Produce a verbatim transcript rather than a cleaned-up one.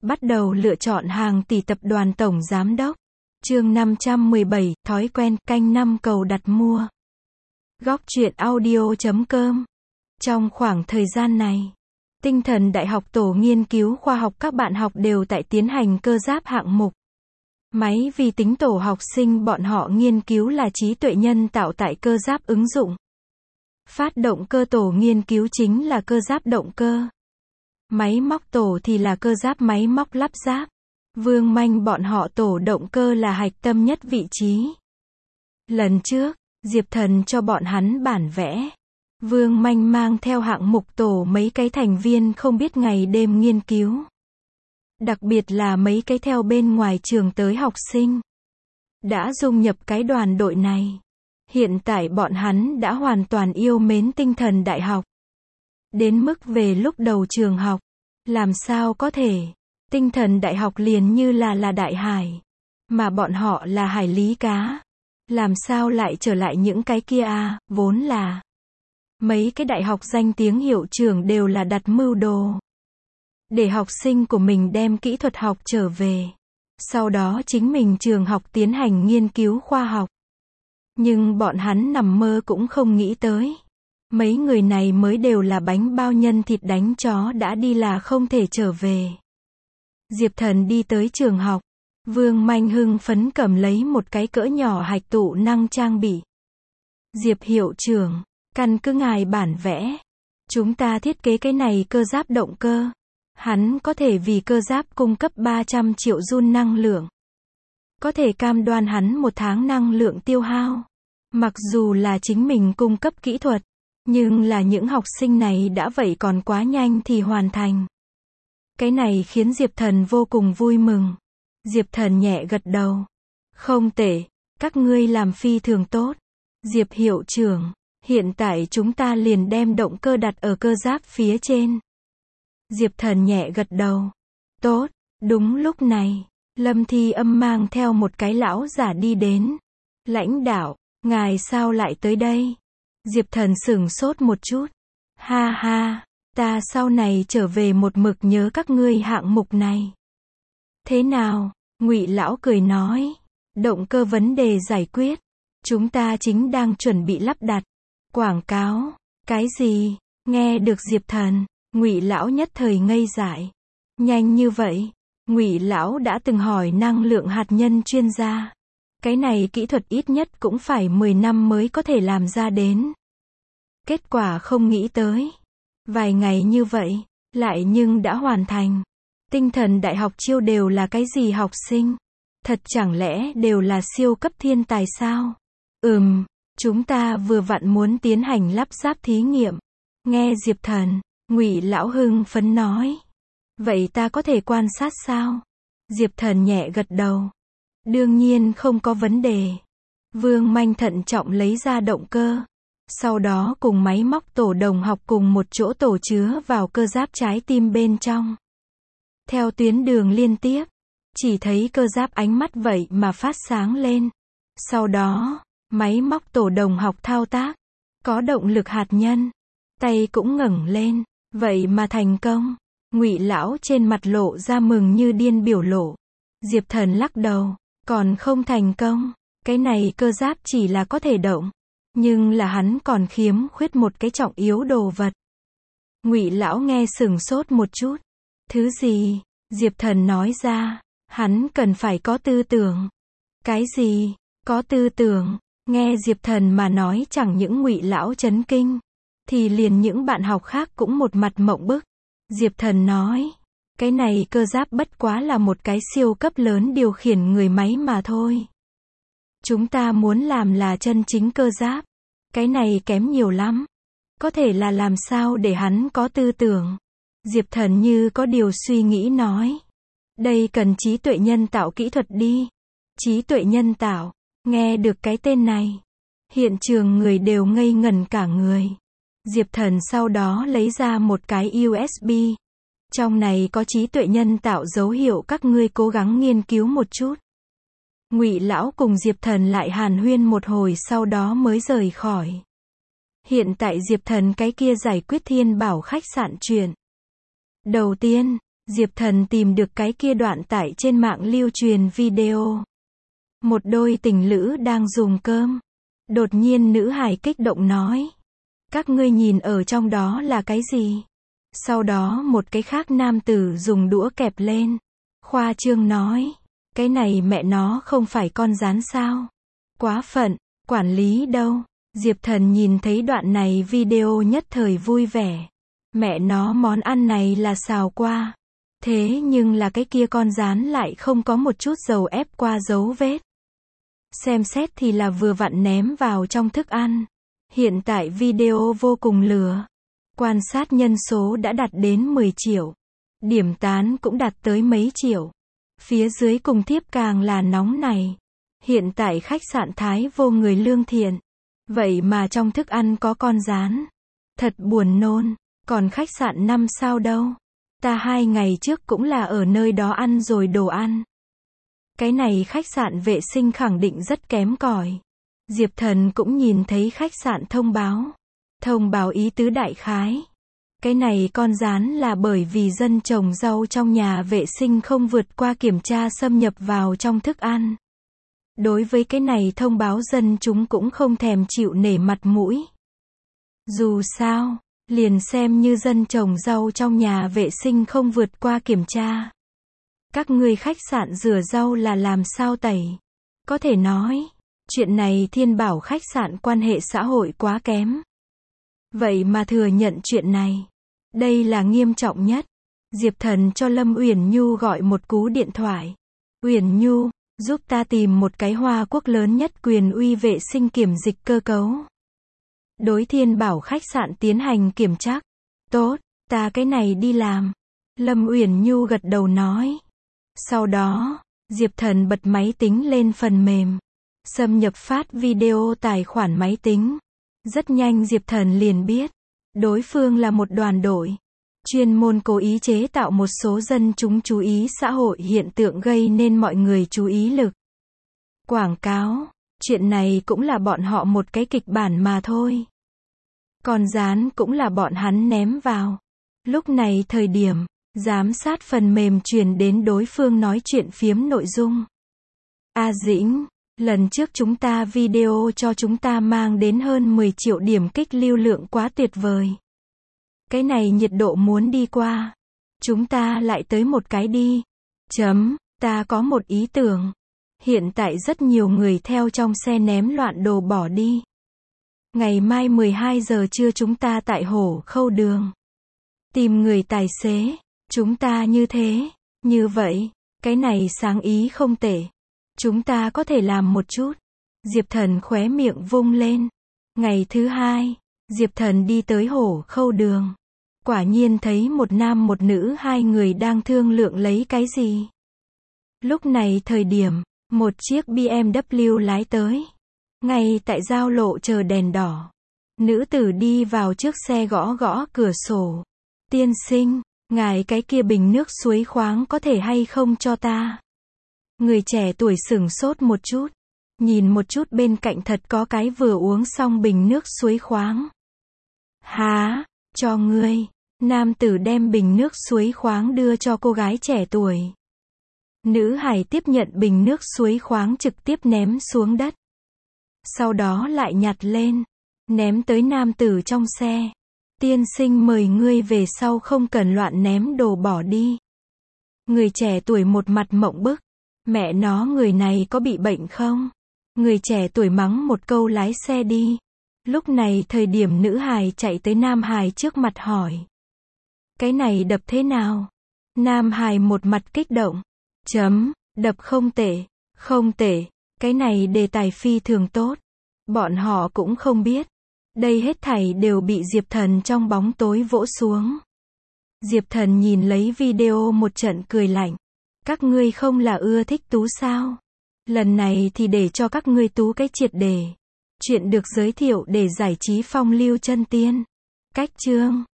Bắt đầu lựa chọn hàng tỷ tập đoàn tổng giám đốc. Chương năm trăm mười bảy, thói quen, canh năm cầu đặt mua. Góc truyện audio chấm com. Trong khoảng thời gian này, Tinh thần Đại học tổ nghiên cứu khoa học các bạn học đều tại tiến hành cơ giáp hạng mục. Máy vi tính tổ học sinh bọn họ nghiên cứu là trí tuệ nhân tạo tại cơ giáp ứng dụng. Phát động cơ tổ nghiên cứu chính là cơ giáp động cơ. Máy móc tổ thì là cơ giáp máy móc lắp ráp. Vương Manh bọn họ tổ động cơ là hạch tâm nhất vị trí. Lần trước, Diệp Thần cho bọn hắn bản vẽ. Vương Manh mang theo hạng mục tổ mấy cái thành viên không biết ngày đêm nghiên cứu. Đặc biệt là mấy cái theo bên ngoài trường tới học sinh. Đã dung nhập cái đoàn đội này. Hiện tại bọn hắn đã hoàn toàn yêu mến Tinh thần Đại học. Đến mức về lúc đầu trường học, làm sao có thể, Tinh thần Đại học liền như là là đại hải, mà bọn họ là hải lý cá. Làm sao lại trở lại những cái kia à, vốn là mấy cái đại học danh tiếng hiệu trưởng đều là đặt mưu đồ để học sinh của mình đem kỹ thuật học trở về, sau đó chính mình trường học tiến hành nghiên cứu khoa học. Nhưng bọn hắn nằm mơ cũng không nghĩ tới. Mấy người này mới đều là bánh bao nhân thịt đánh chó đã đi là không thể trở về. Diệp Thần đi tới trường học. Vương Manh hưng phấn cầm lấy một cái cỡ nhỏ hạch tụ năng trang bị. Diệp hiệu trưởng, căn cứ ngài bản vẽ. Chúng ta thiết kế cái này cơ giáp động cơ. Hắn có thể vì cơ giáp cung cấp ba trăm triệu joule năng lượng. Có thể cam đoan hắn một tháng năng lượng tiêu hao. Mặc dù là chính mình cung cấp kỹ thuật, nhưng là những học sinh này đã vậy còn quá nhanh thì hoàn thành. Cái này khiến Diệp Thần vô cùng vui mừng. Diệp Thần nhẹ gật đầu. Không tệ, các ngươi làm phi thường tốt. Diệp hiệu trưởng, hiện tại chúng ta liền đem động cơ đặt ở cơ giáp phía trên. Diệp Thần nhẹ gật đầu. Tốt, đúng lúc này, Lâm Thi Âm mang theo một cái lão giả đi đến. Lãnh đạo, ngài sao lại tới đây? Diệp Thần sửng sốt một chút. Ha ha, ta sau này trở về một mực nhớ các ngươi hạng mục này. Thế nào? Ngụy lão cười nói. Động cơ vấn đề giải quyết. Chúng ta chính đang chuẩn bị lắp đặt. Quảng cáo. Cái gì? Nghe được Diệp Thần, Ngụy lão nhất thời ngây dại. Nhanh như vậy? Ngụy lão đã từng hỏi năng lượng hạt nhân chuyên gia. Cái này kỹ thuật ít nhất cũng phải mười năm mới có thể làm ra đến. Kết quả không nghĩ tới. Vài ngày như vậy, lại nhưng đã hoàn thành. Tinh thần Đại học chiêu đều là cái gì học sinh? Thật chẳng lẽ đều là siêu cấp thiên tài sao? Ừm, chúng ta vừa vặn muốn tiến hành lắp ráp thí nghiệm. Nghe Diệp Thần, Ngụy lão hưng phấn nói. Vậy ta có thể quan sát sao? Diệp Thần nhẹ gật đầu. Đương nhiên không có vấn đề. Vương Manh thận trọng lấy ra động cơ. Sau đó cùng máy móc tổ đồng học cùng một chỗ tổ chứa vào cơ giáp trái tim bên trong. Theo tuyến đường liên tiếp, chỉ thấy cơ giáp ánh mắt vậy mà phát sáng lên. Sau đó, máy móc tổ đồng học thao tác. Có động lực hạt nhân. Tay cũng ngẩng lên. Vậy mà thành công. Ngụy lão trên mặt lộ ra mừng như điên biểu lộ. Diệp Thần lắc đầu. Còn không thành công. Cái này cơ giáp chỉ là có thể động. Nhưng là hắn còn khiếm khuyết một cái trọng yếu đồ vật. Ngụy lão nghe sửng sốt một chút. Thứ gì? Diệp Thần nói ra. Hắn cần phải có tư tưởng. Cái gì? Có tư tưởng. Nghe Diệp Thần mà nói chẳng những Ngụy lão chấn kinh, thì liền những bạn học khác cũng một mặt mộng bức. Diệp Thần nói. Cái này cơ giáp bất quá là một cái siêu cấp lớn điều khiển người máy mà thôi. Chúng ta muốn làm là chân chính cơ giáp. Cái này kém nhiều lắm. Có thể là làm sao để hắn có tư tưởng. Diệp Thần như có điều suy nghĩ nói. Đây cần trí tuệ nhân tạo kỹ thuật đi. Trí tuệ nhân tạo. Nghe được cái tên này. Hiện trường người đều ngây ngẩn cả người. Diệp Thần sau đó lấy ra một cái u ét bê. Trong này có trí tuệ nhân tạo dấu hiệu các ngươi cố gắng nghiên cứu một chút. Ngụy lão cùng Diệp Thần lại hàn huyên một hồi sau đó mới rời khỏi. Hiện tại Diệp Thần cái kia giải quyết Thiên Bảo khách sạn chuyện. Đầu tiên, Diệp Thần tìm được cái kia đoạn tải trên mạng lưu truyền video. Một đôi tình lữ đang dùng cơm. Đột nhiên nữ hài kích động nói. Các ngươi nhìn ở trong đó là cái gì? Sau đó một cái khác nam tử dùng đũa kẹp lên. Khoa trương nói. Cái này mẹ nó không phải con rán sao? Quá phận, quản lý đâu? Diệp Thần nhìn thấy đoạn này video nhất thời vui vẻ. Mẹ nó món ăn này là xào qua. Thế nhưng là cái kia con rán lại không có một chút dầu ép qua dấu vết. Xem xét thì là vừa vặn ném vào trong thức ăn. Hiện tại video vô cùng lừa. Quan sát nhân số đã đạt đến mười triệu. Điểm tán cũng đạt tới mấy triệu. Phía dưới cùng tiếp càng là nóng này. Hiện tại khách sạn Thái vô người lương thiện. Vậy mà trong thức ăn có con rán. Thật buồn nôn. Còn khách sạn năm sao đâu. Ta hai ngày trước cũng là ở nơi đó ăn rồi đồ ăn. Cái này khách sạn vệ sinh khẳng định rất kém cỏi. Diệp Thần cũng nhìn thấy khách sạn thông báo. Thông báo ý tứ đại khái. Cái này con rán là bởi vì dân trồng rau trong nhà vệ sinh không vượt qua kiểm tra xâm nhập vào trong thức ăn. Đối với cái này thông báo dân chúng cũng không thèm chịu nể mặt mũi. Dù sao, liền xem như dân trồng rau trong nhà vệ sinh không vượt qua kiểm tra. Các ngươi khách sạn rửa rau là làm sao tẩy? Có thể nói, chuyện này Thiên Bảo khách sạn quan hệ xã hội quá kém. Vậy mà thừa nhận chuyện này. Đây là nghiêm trọng nhất. Diệp Thần cho Lâm Uyển Nhu gọi một cú điện thoại. Uyển Nhu, giúp ta tìm một cái Hoa Quốc lớn nhất quyền uy vệ sinh kiểm dịch cơ cấu. Đối Thiên Bảo khách sạn tiến hành kiểm tra. Tốt, ta cái này đi làm. Lâm Uyển Nhu gật đầu nói. Sau đó, Diệp Thần bật máy tính lên phần mềm. Xâm nhập phát video tài khoản máy tính. Rất nhanh Diệp Thần liền biết. Đối phương là một đoàn đội. Chuyên môn cố ý chế tạo một số dân chúng chú ý xã hội hiện tượng gây nên mọi người chú ý lực. Quảng cáo. Chuyện này cũng là bọn họ một cái kịch bản mà thôi. Còn rán cũng là bọn hắn ném vào. Lúc này thời điểm, giám sát phần mềm truyền đến đối phương nói chuyện phiếm nội dung. A Dĩnh, lần trước chúng ta video cho chúng ta mang đến hơn mười triệu điểm kích lưu lượng quá tuyệt vời. Cái này nhiệt độ muốn đi qua. Chúng ta lại tới một cái đi. Chấm, ta có một ý tưởng. Hiện tại rất nhiều người theo trong xe ném loạn đồ bỏ đi. Ngày mai mười hai giờ trưa chúng ta tại Hổ Khâu Đường. Tìm người tài xế. Chúng ta như thế. Như vậy, cái này sáng ý không tệ. Chúng ta có thể làm một chút. Diệp Thần khóe miệng vung lên. Ngày thứ hai, Diệp Thần đi tới Hổ Khâu Đường. Quả nhiên thấy một nam một nữ hai người đang thương lượng lấy cái gì. Lúc này thời điểm, một chiếc bê em vê lái tới. Ngay tại giao lộ chờ đèn đỏ. Nữ tử đi vào trước xe gõ gõ cửa sổ. Tiên sinh, ngài cái kia bình nước suối khoáng có thể hay không cho ta? Người trẻ tuổi sửng sốt một chút. Nhìn một chút bên cạnh thật có cái vừa uống xong bình nước suối khoáng. Hả, cho ngươi. Nam tử đem bình nước suối khoáng đưa cho cô gái trẻ tuổi. Nữ hải tiếp nhận bình nước suối khoáng trực tiếp ném xuống đất. Sau đó lại nhặt lên. Ném tới nam tử trong xe. Tiên sinh mời ngươi về sau không cần loạn ném đồ bỏ đi. Người trẻ tuổi một mặt mộng bức. Mẹ nó người này có bị bệnh không? Người trẻ tuổi mắng một câu lái xe đi. Lúc này thời điểm nữ hài chạy tới nam hài trước mặt hỏi. Cái này đập thế nào? Nam hài một mặt kích động. Chấm, đập không tệ, không tệ. Cái này đề tài phi thường tốt. Bọn họ cũng không biết. Đây hết thảy đều bị Diệp Thần trong bóng tối vỗ xuống. Diệp Thần nhìn lấy video một trận cười lạnh. Các ngươi không là ưa thích tú sao? Lần này thì để cho các ngươi tú cái triệt đề. Chuyện được giới thiệu để giải trí phong lưu chân tiên. Cách chương